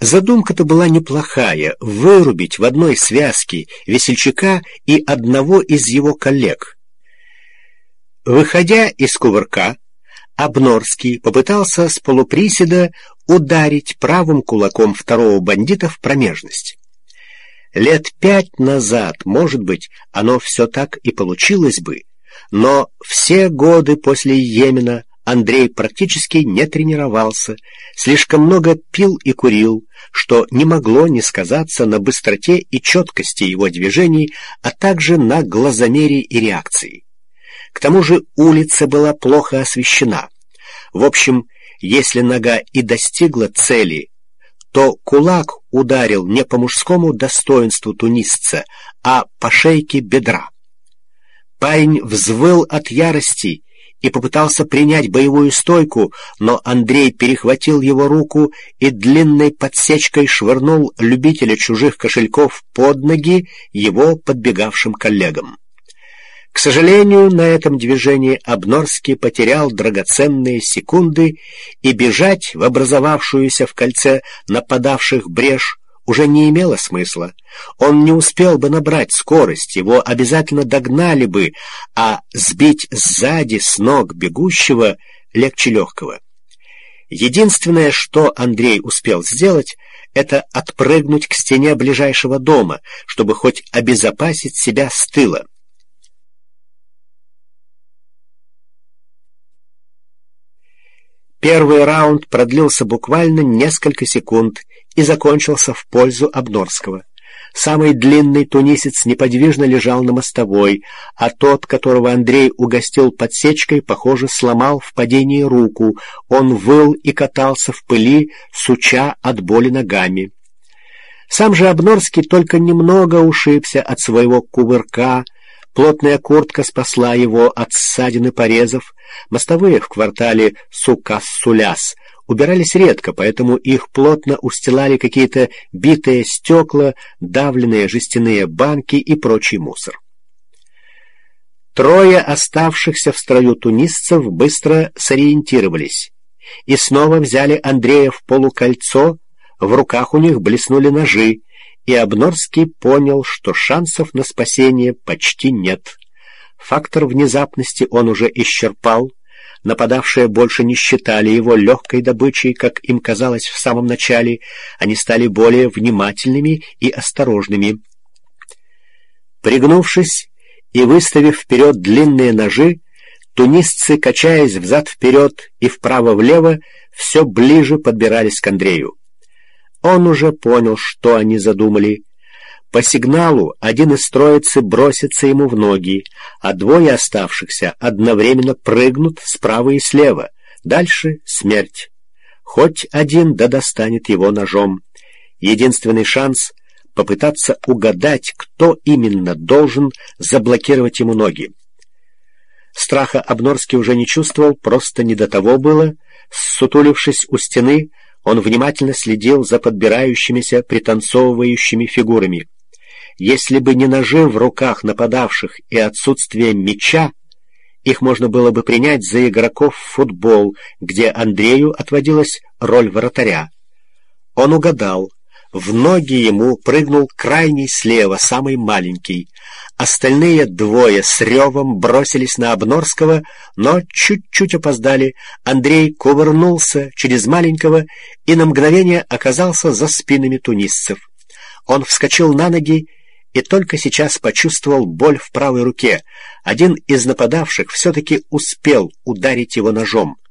Задумка-то была неплохая — вырубить в одной связке весельчака и одного из его коллег. Выходя из кувырка, Обнорский попытался с полуприседа ударить правым кулаком второго бандита в промежность. Лет 5 назад, может быть, оно все так и получилось бы, но все годы после Йемена Андрей практически не тренировался, слишком много пил и курил, что не могло не сказаться на быстроте и четкости его движений, а также на глазомере и реакции. К тому же улица была плохо освещена. В общем, если нога и достигла цели, то кулак ударил не по мужскому достоинству тунисца, а по шейке бедра. Парень взвыл от ярости и попытался принять боевую стойку, но Андрей перехватил его руку и длинной подсечкой швырнул любителя чужих кошельков под ноги его подбегавшим коллегам. К сожалению, на этом движении Обнорский потерял драгоценные секунды, и бежать в образовавшуюся в кольце нападавших брешь уже не имело смысла. Он не успел бы набрать скорость, его обязательно догнали бы, а сбить сзади с ног бегущего легче легкого. Единственное, что Андрей успел сделать, это отпрыгнуть к стене ближайшего дома, чтобы хоть обезопасить себя с тыла. Первый раунд продлился буквально несколько секунд и закончился в пользу Обнорского. Самый длинный тунисец неподвижно лежал на мостовой, а тот, которого Андрей угостил подсечкой, похоже, сломал в падении руку. Он выл и катался в пыли, суча от боли ногами. Сам же Обнорский только немного ушибся от своего кувырка. Плотная куртка спасла его от ссадин и порезов. Мостовые в квартале Сукас-Суляс убирались редко, поэтому их плотно устилали какие-то битые стекла, давленные жестяные банки и прочий мусор. Трое оставшихся в строю тунисцев быстро сориентировались и снова взяли Андрея в полукольцо, в руках у них блеснули ножи, и Обнорский понял, что шансов на спасение почти нет. Фактор внезапности он уже исчерпал, нападавшие больше не считали его легкой добычей, как им казалось в самом начале, они стали более внимательными и осторожными. Пригнувшись и выставив вперед длинные ножи, тунисцы, качаясь взад-вперед и вправо-влево, все ближе подбирались к Андрею. Он уже понял, что они задумали. По сигналу один из троицы бросится ему в ноги, а двое оставшихся одновременно прыгнут справа и слева. Дальше смерть. Хоть один да достанет его ножом. Единственный шанс — попытаться угадать, кто именно должен заблокировать ему ноги. Страха Обнорский уже не чувствовал, просто не до того было. Ссутулившись у стены, он внимательно следил за подбирающимися, пританцовывающими фигурами. Если бы не ножи в руках нападавших и отсутствие мяча, их можно было бы принять за игроков в футбол, где Андрею отводилась роль вратаря. Он угадал. В ноги ему прыгнул крайний слева, самый маленький. Остальные двое с ревом бросились на Обнорского, но чуть-чуть опоздали. Андрей кувырнулся через маленького и на мгновение оказался за спинами тунисцев. Он вскочил на ноги и только сейчас почувствовал боль в правой руке. Один из нападавших все-таки успел ударить его ножом.